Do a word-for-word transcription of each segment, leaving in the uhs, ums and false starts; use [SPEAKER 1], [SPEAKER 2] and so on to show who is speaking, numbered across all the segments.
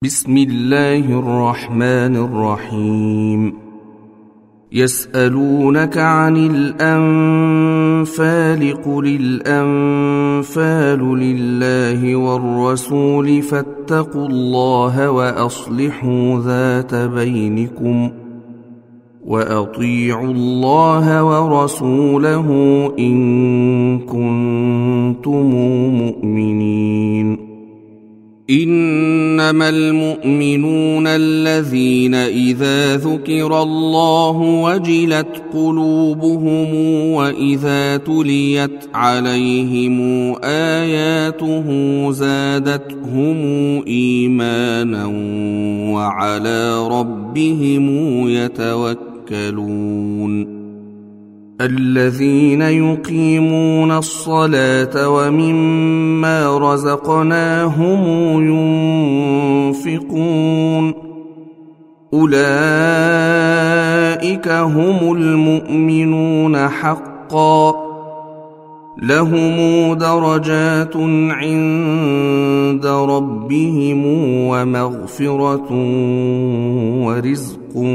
[SPEAKER 1] بسم الله الرحمن الرحيم. يسألونك عن الأنفال قل الأنفال لله والرسول فاتقوا الله وأصلحوا ذات بينكم وأطيعوا الله ورسوله إن كنتم مؤمنين. إنما المؤمنون الذين إذا ذكر الله وجلت قلوبهم وإذا تليت عليهم آياته زادتهم إيمانا وعلى ربهم يتوكلون. الذين يقيمون الصلاة ومما رزقناهم ينفقون أولئك هم المؤمنون حقا لهم درجات عند ربهم ومغفرة ورزق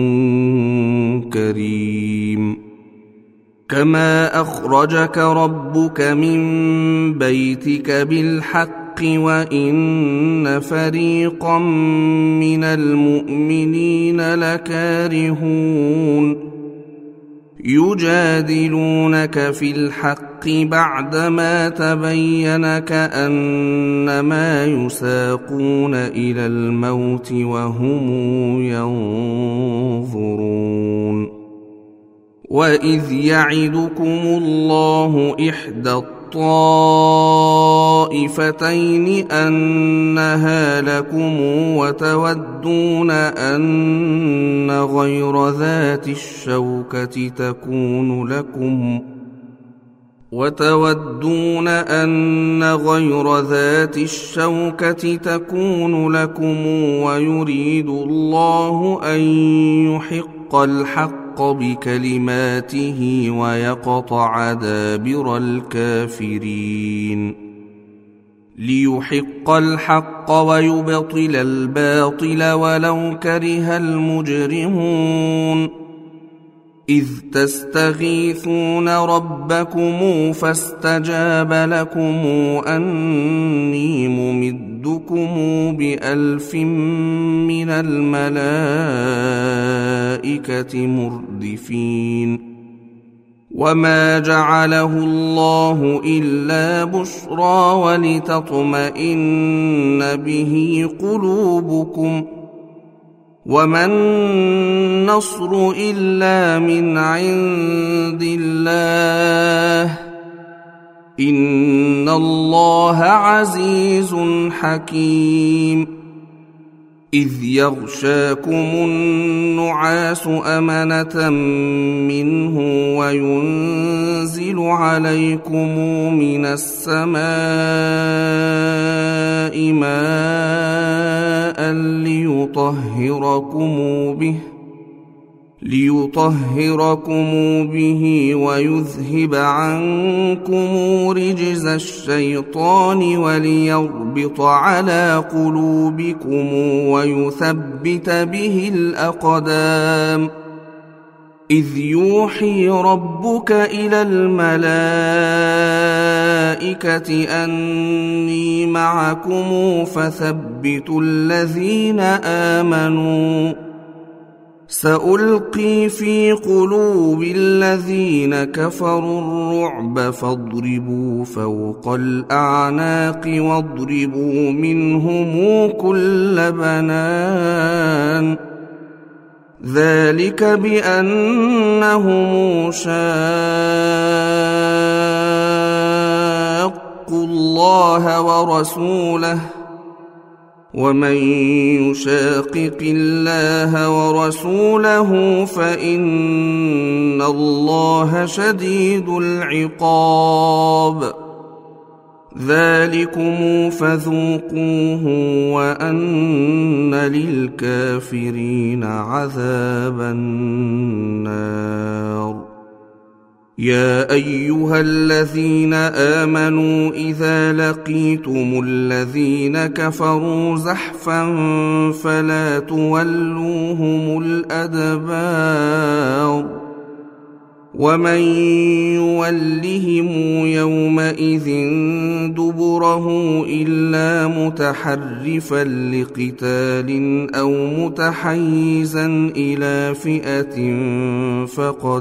[SPEAKER 1] كريم. كما أخرجك ربك من بيتك بالحق وإن فريقا من المؤمنين لكارهون يجادلونك في الحق بعدما تبين كأنما يساقون إلى الموت وهم ينظرون. وإذ يعدكم الله إحدى الطائفتين أنها لكم وتودون أن غير ذات الشوكة تكون لكم وتودون أن غير ذات الشوكة تكون لكم ويريد الله أن يحق الحق بكلماته ويقطع دابر الكافرين. ليحق الحق ويبطل الباطل ولو كره المجرمون. إذ تستغيثون ربكم فاستجاب لكم أني ممدكم بألف من الملائكة مردفين. وما جعله الله إلا بشرى ولتطمئن به قلوبكم وما النصر إلا من عند الله إن الله عزيز حكيم. إذ يغشاكم النعاس أمنة منه وينزل عليكم من السماء ماء ليطهركم به ليطهركم به ويذهب عنكم رجز الشيطان وليربط على قلوبكم ويثبت به الأقدام. إذ يوحي ربك إلى الملائكة أني معكم فثبتوا الذين آمنوا سألقي في قلوب الذين كفروا الرعب فاضربوا فوق الأعناق واضربوا منهم كل بنان. ذلك بأنهم شاقوا الله ورسوله ومن يشاقق الله ورسوله فإن الله شديد العقاب. ذلكم فذوقوه وأن للكافرين عذاب النار. يا أيها الذين آمنوا إذا لقيتم الذين كفروا زحفا فلا تولوهم الأدبار ومن يولهم يومئذ دبره إلا متحرفا لقتال أو متحيزا إلى فئة فقد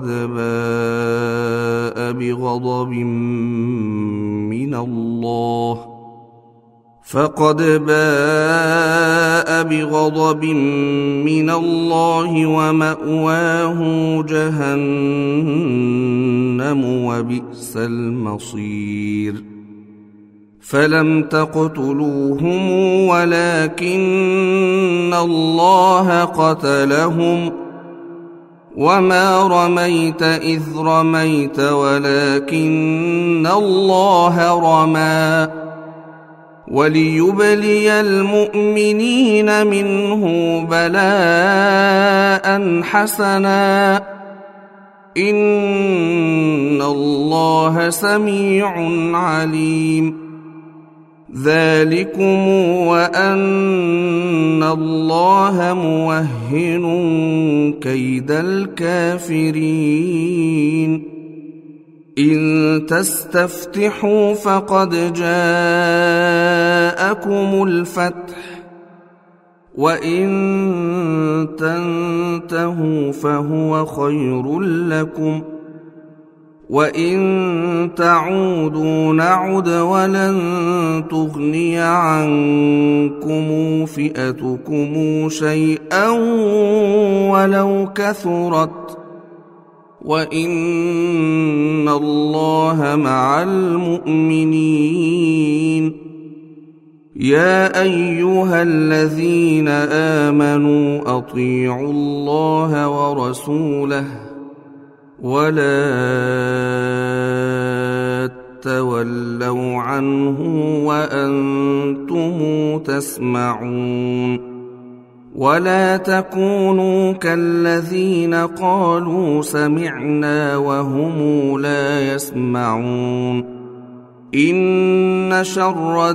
[SPEAKER 1] باء بغضب من الله فقد باء بغضب من الله ومأواه جهنم وبئس المصير فلم تقتلوهم ولكن الله قتلهم وما رميت إذ رميت ولكن الله رمى وليبلي المؤمنين منه بلاء حسنا إن الله سميع عليم ذلكم وأن الله موهن كيد الكافرين إن تستفتحوا فقد جاءكم الفتح وإن تنتهوا فهو خير لكم وإن تعودوا نعد ولن تغني عنكم فئتكم شيئا ولو كثرت وإن الله مع المؤمنين يا أيها الذين آمنوا أطيعوا الله ورسوله ولا تولوا عنه وأنتم تسمعون ولا تكونوا كالذين قالوا سمعنا وهم لا يسمعون إن شر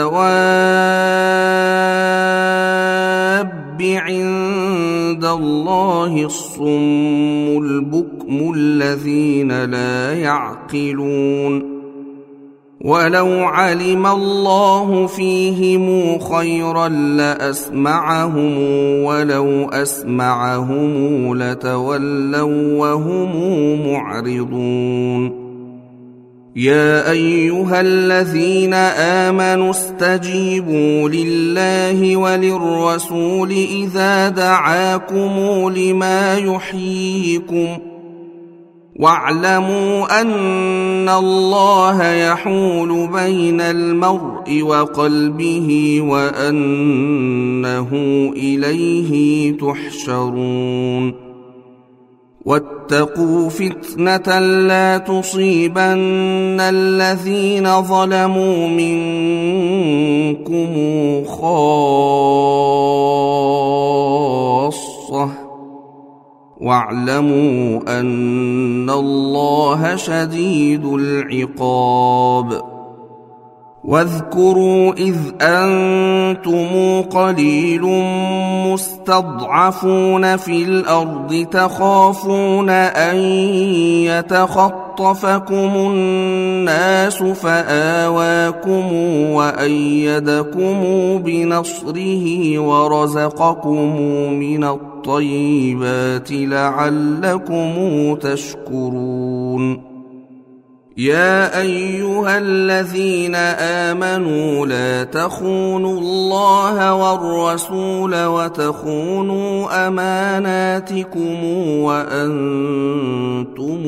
[SPEAKER 1] الدواب عند الله الصم البكم الذين لا يعقلون ولو علم الله فيهم خيرا لأسمعهم ولو أسمعهم لتولوا وهم معرضون يا أيها الذين آمنوا استجيبوا لله وللرسول إذا دعاكم لما يحييكم واعلموا أن الله يحول بين المرء وقلبه وأنه إليه تحشرون واتقوا فتنة لا تصيبن الذين ظلموا منكم خاصة واعلموا أن الله شديد العقاب واذكروا إذ أنتم قليل مستضعفون في الأرض تخافون أن يتخطفكم الناس فآواكم وأيدكم بنصره ورزقكم من الطيبات لعلكم تشكرون يا أيها الذين آمنوا لا تخونوا الله والرسول وتخونوا أماناتكم وأنتم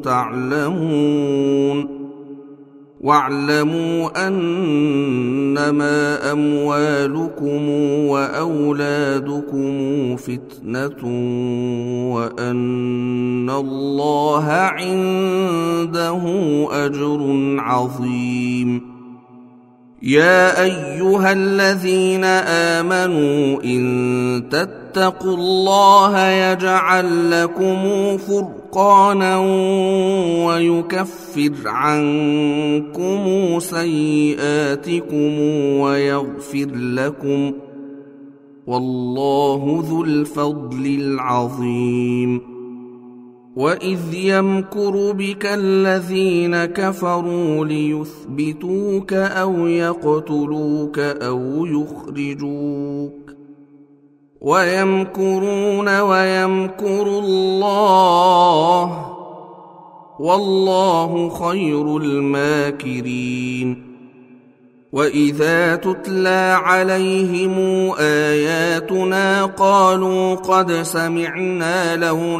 [SPEAKER 1] تعلمون واعلموا أنما أموالكم وأولادكم فتنة وأن الله عنده أجر عظيم يا أيها الذين آمنوا إن تتقوا الله يجعل لكم فرقانا فرقانا ويكفر عنكم سيئاتكم ويغفر لكم، والله ذو الفضل العظيم. وإذ يمكر بك الذين كفروا ليثبتوك أو يقتلوك أو يخرجوك، ويمكرون ويمكر الله، والله خير الماكرين. وإذا تتلى عليهم آياتنا قالوا قد سمعنا لو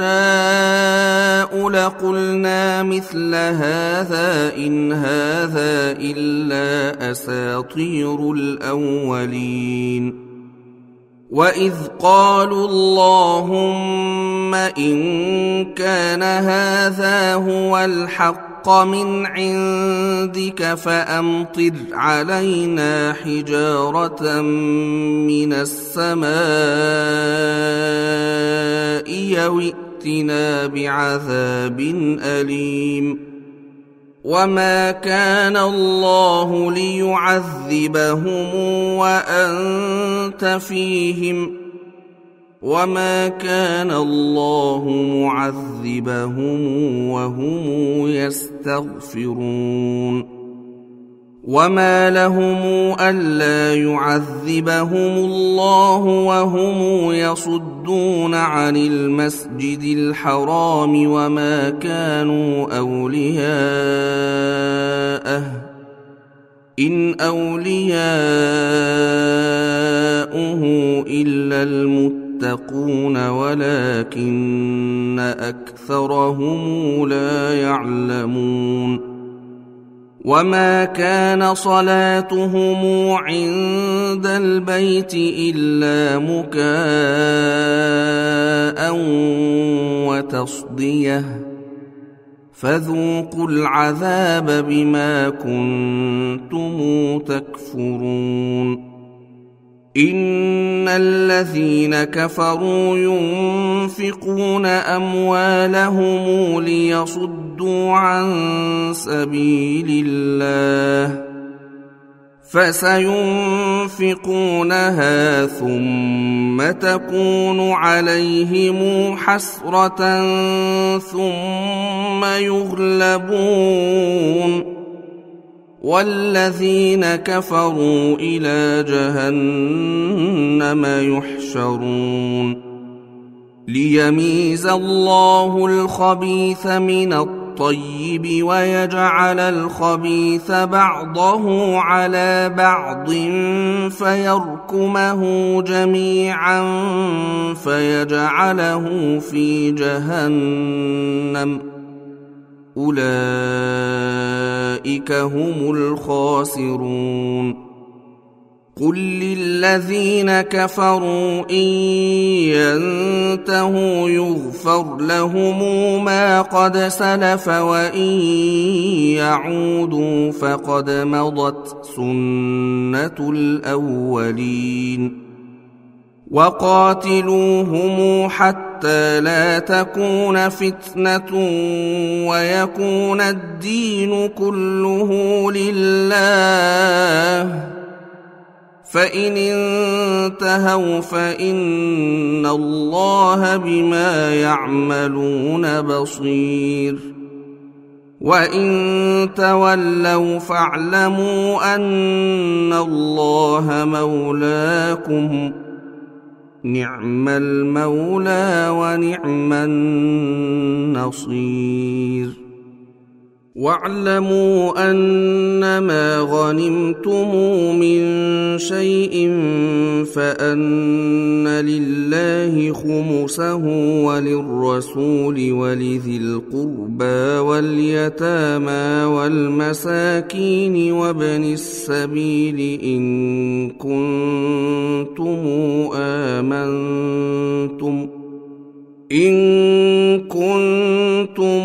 [SPEAKER 1] نشاء لقلنا مثل هذا إن هذا إلا أساطير الأولين. وإذ قالوا اللهم إن كان هذا هو الحق من عندك فأمطر علينا حجارة من السماء أو ائتنا بعذاب أليم. وما كان الله ليعذبهم وأنت فيهم، وما كان الله معذبهم وهم يستغفرون. وما لهم ألا يعذبهم الله وهم يصدون عن المسجد الحرام وما كانوا أولياءه إن أولياؤه إلا المتقون ولكن أكثرهم لا يعلمون. وما كان صلاتهم عند البيت إلا مكاء وتصدية، فذوقوا العذاب بما كنتم تكفرون. إن الذين كفروا ينفقون أموالهم ليصدوا عن سبيل الله فسينفقونها ثم تكون عليهم حسرة ثم يغلبون، والذين كفروا إلى جهنم يحشرون. ليميز الله الخبيث من الطيب ويجعل الخبيث بعضه على بعض فيركمه جميعا فيجعله في جهنم، أولئك هم الخاسرون. قل للذين كفروا إن ينتهوا يغفر لهم ما قد سلف وإن يعودوا فقد مضت سنة الأولين. وقاتلوهم حتى لا تكون فتنة ويكون الدين كله لله، فإن انتهوا فإن الله بما يعملون بصير. وإن تولوا فاعلموا أن الله مولاكم، نعم المولى ونعم النصير. واعلموا أنما غنمتم من شيء فأن لله خمسه وللرسول ولذي القربى واليتامى والمساكين وابن السبيل إن كنتم آمنتم إن كنتم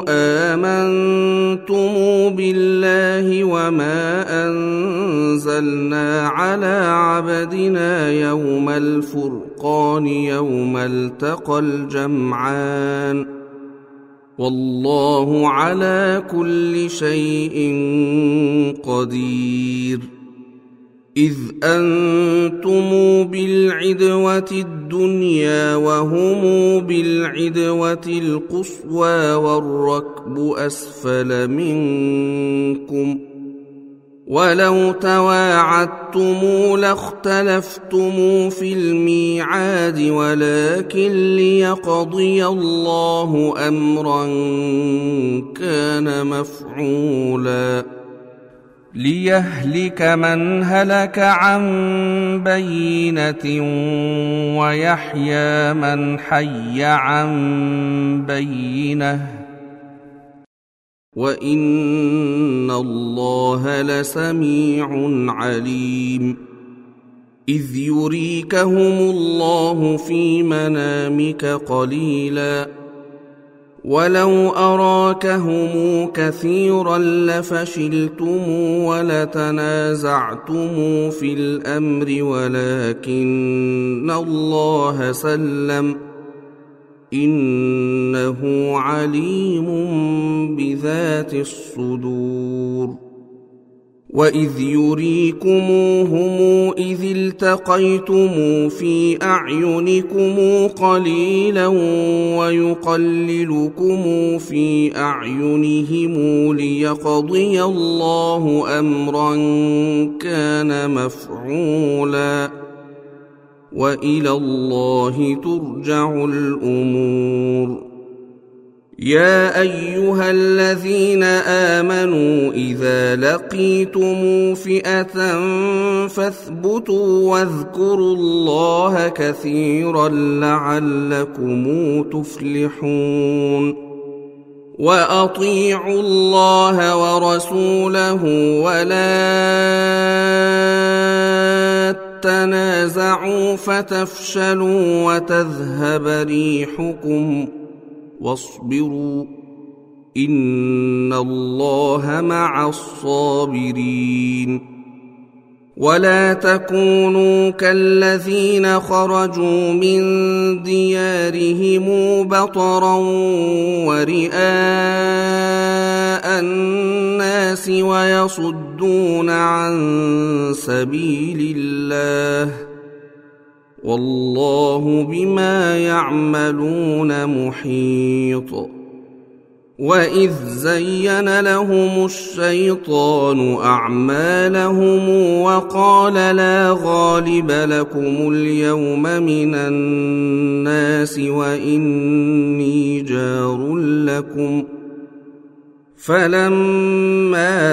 [SPEAKER 1] آمنتم بالله وما أنزلنا على عبدنا يوم الفرقان يوم التقى الجمعان والله على كل شيء قدير. إذ أنتم بالعدوة الدنيا وهم بالعدوة القصوى والركب أسفل منكم، ولو تواعدتم لاختلفتم في الميعاد، ولكن ليقضي الله أمرا كان مفعولا ليهلك من هلك عن بينة ويحيى من حي عن بينة، وإن الله لسميع عليم. إذ يريكهم الله في منامك قليلا، ولو أراكهم كثيرا لفشلتم ولتنازعتم في الأمر، ولكن الله سلم، إنه عليم بذات الصدور. وإذ يريكموهم إذ التقيتم في أعينكم قليلا ويقللكم في أعينهم ليقضي الله أمرا كان مفعولا، وإلى الله ترجع الأمور. يا أيها الذين آمنوا إذا لقيتم فئة فاثبتوا واذكروا الله كثيرا لعلكم تفلحون. وأطيعوا الله ورسوله ولا تنازعوا فتفشلوا وتذهب ريحكم، واصبروا إن الله مع الصابرين. ولا تكونوا كالذين خرجوا من ديارهم بطرا ورئاء الناس ويصدون عن سبيل الله، والله بما يعملون محيط. وإذ زين لهم الشيطان أعمالهم وقال لا غالب لكم اليوم من الناس وإني جار لكم، فلما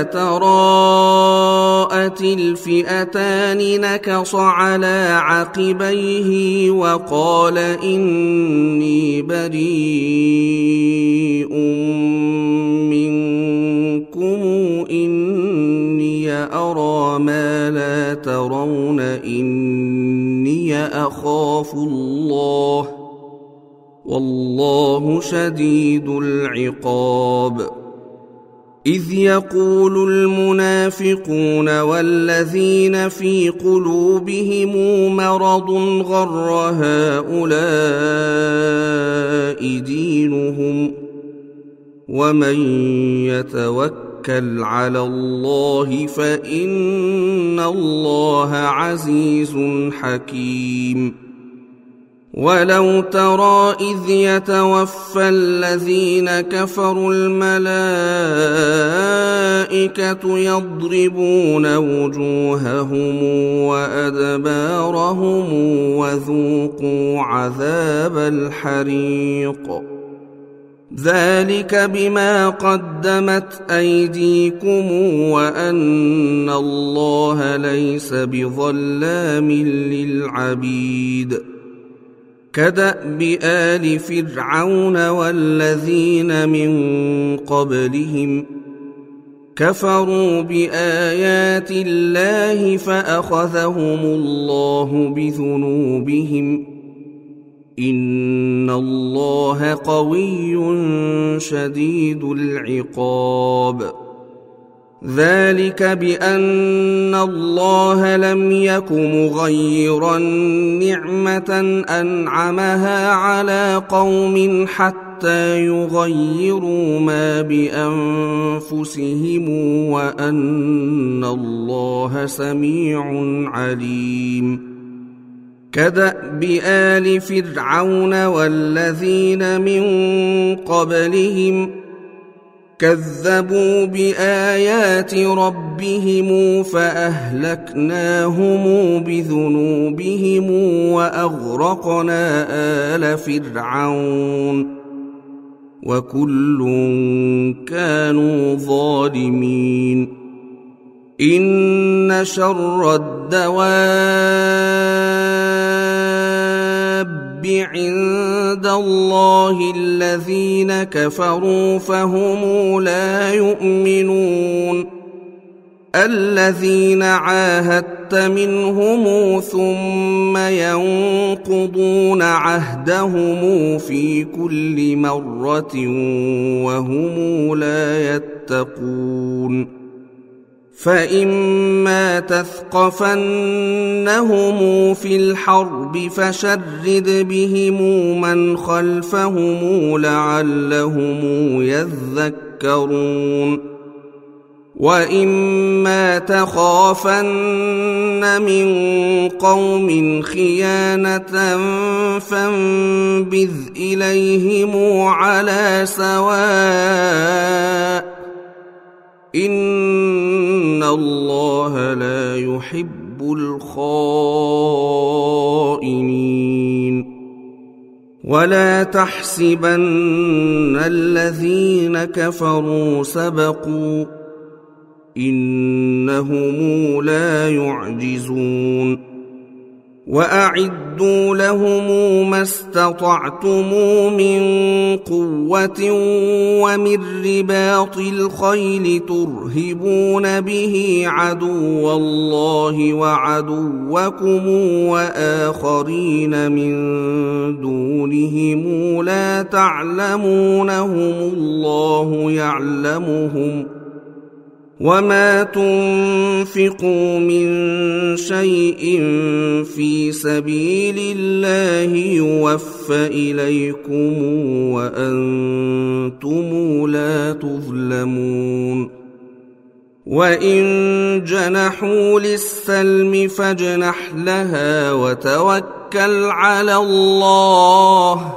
[SPEAKER 1] تراءت الفئتان نكص على عقبيه وقال إني بريء منكم إني أرى ما لا ترون إني أخاف الله والله شديد العقاب. إذ يقول المنافقون والذين في قلوبهم مرض غر هؤلاء دينهم، ومن يتوكل على الله فإن الله عزيز حكيم. ولو ترى إذ يتوفى الذين كفروا الملائكة يضربون وجوههم وأدبارهم وذوقوا عذاب الحريق، ذلك بما قدمت أيديكم وأن الله ليس بظلام للعبيد. كدأب آل فرعون والذين من قبلهم كفروا بآيات الله فأخذهم الله بذنوبهم، إن الله قوي شديد العقاب. ذلك بأن الله لم يك مغيرا نعمة أنعمها على قوم حتى حتى يغيروا ما بأنفسهم وأن الله سميع عليم. كدأب آل فرعون والذين من قبلهم كذبوا بآيات ربهم فأهلكناهم بذنوبهم وأغرقنا آل فرعون وكل كانوا ظالمين. إن شر الدواب عند الله الذين كفروا فهم لا يؤمنون. الذين عاهدت منهم ثم ينقضون عهدهم في كل مرة وهم لا يتقون. فإما تثقفنهم في الحرب فشرد بهم من خلفهم لعلهم يذكرون. وإما تخافن من قوم خيانة فانبذ إليهم على سواء إن الله لا يحب الخائنين. ولا تحسبن الذين كفروا سبقوا إنهم لا يعجزون. وأعدوا لهم ما استطعتم من قوة ومن رباط الخيل ترهبون به عدو الله وعدوكم وآخرين من دونهم لا تعلمونهم الله يعلمهم. وما تنفقوا من شيء في سبيل الله يوفى إليكم وأنتم لا تظلمون. وإن جنحوا للسلم فاجنح لها وتوكل على الله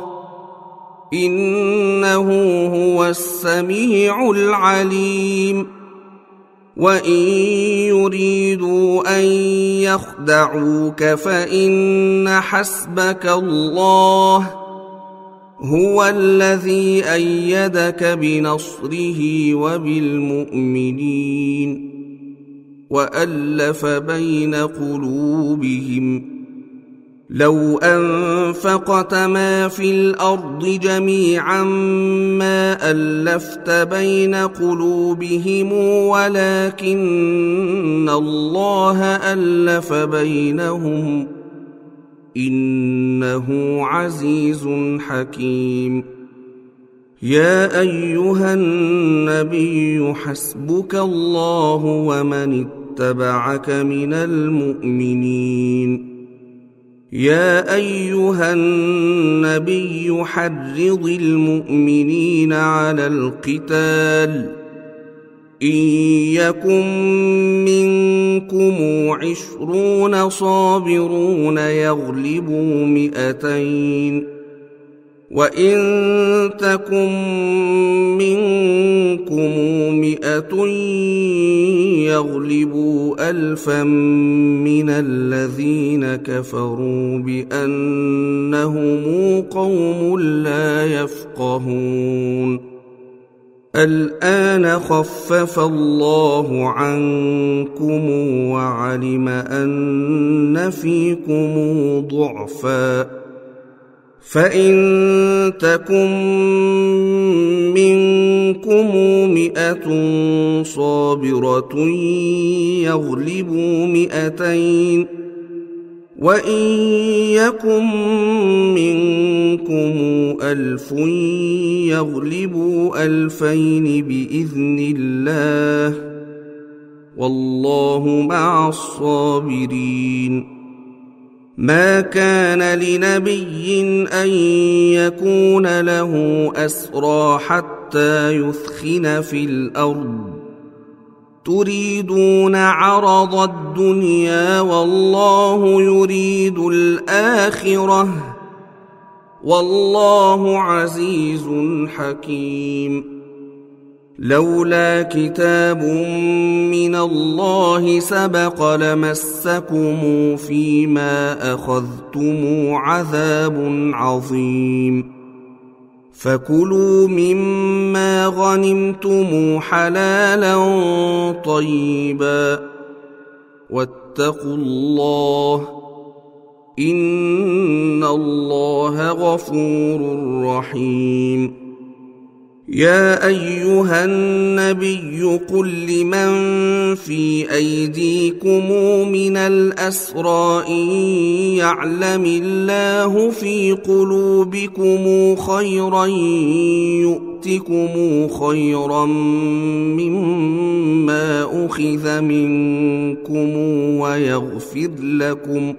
[SPEAKER 1] إنه هو السميع العليم. وإن يريدوا أن يخدعوك فإن حسبك الله هو الذي أيدك بنصره وبالمؤمنين وألف بين قلوبهم. لو أنفقت ما في الأرض جميعا ما ألفت بين قلوبهم ولكن الله ألف بينهم إنه عزيز حكيم. يا أيها النبي حسبك الله ومن اتبعك من المؤمنين. يا أيها النبي حرض المؤمنين على القتال إن يكن منكم عشرون صابرون يغلبوا مئتين وإن تكن منكم مئة يغلبوا ألفا من الذين كفروا بأنهم قوم لا يفقهون. الآن خفف الله عنكم وعلم أن فيكم ضعفا فإن تكن منكم مئة صابرة يغلبوا مئتين وإن يكن منكم ألف يغلبوا ألفين بإذن الله والله مع الصابرين. ما كان لنبي أن يكون له أسرى حتى يثخن في الأرض تريدون عرض الدنيا والله يريد الآخرة والله عزيز حكيم لولا كتاب من الله سبق لمسكم فيما أخذتم عذاب عظيم فكلوا مما غنمتم حلالا طيبا واتقوا الله إن الله غفور رحيم يا أيها النبي قل لمن في أيديكم من الأسرى إن يعلم الله في قلوبكم خيرا يؤتكم خيرا مما أخذ منكم ويغفر لكم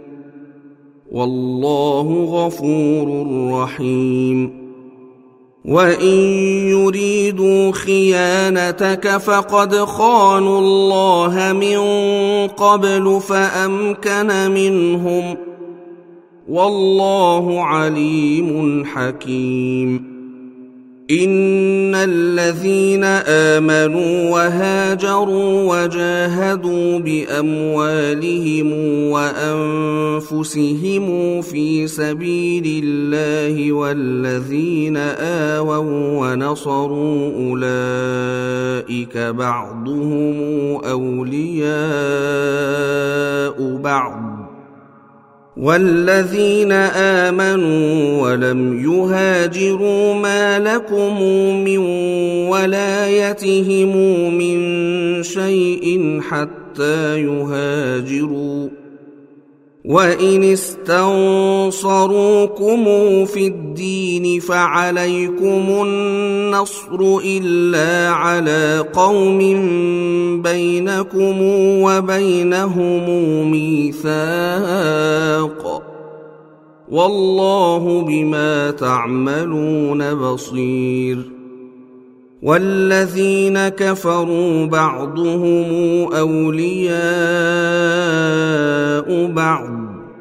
[SPEAKER 1] والله غفور رحيم وإن يريدوا خيانتك فقد خانوا الله من قبل فأمكن منهم والله عليم حكيم إن الذين آمنوا وهاجروا وجاهدوا بأموالهم وأنفسهم في سبيل الله والذين آووا ونصروا أولئك بعضهم أولياء بعض والذين آمنوا ولم يهاجروا ما لكم من ولايتهم من شيء حتى يهاجروا وإن استنصروكم في الدين فعليكم النصر إلا على قوم بينكم وبينهم ميثاق والله بما تعملون بصير والذين كفروا بعضهم أولياء بعض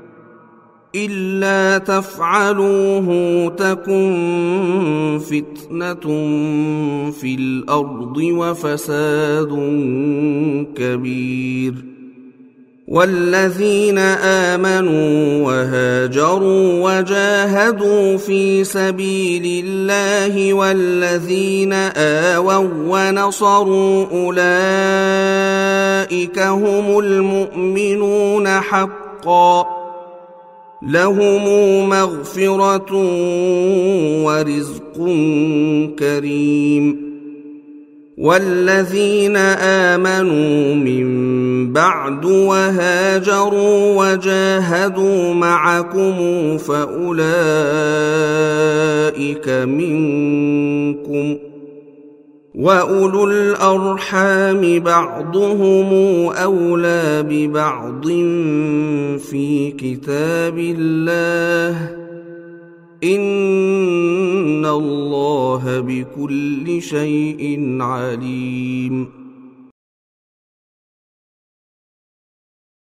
[SPEAKER 1] إلا تفعلوه تكن فتنة في الأرض وفساد كبير والذين آمنوا وهاجروا وجاهدوا في سبيل الله والذين آووا ونصروا أولئك هم المؤمنون حقا لهم مغفرة ورزق كريم والذين آمنوا من بعد وهاجروا وجاهدوا معكم فأولئك منكم وأولو الأرحام بعضهم أولى ببعض في كتاب الله إن الله بكل شيء عليم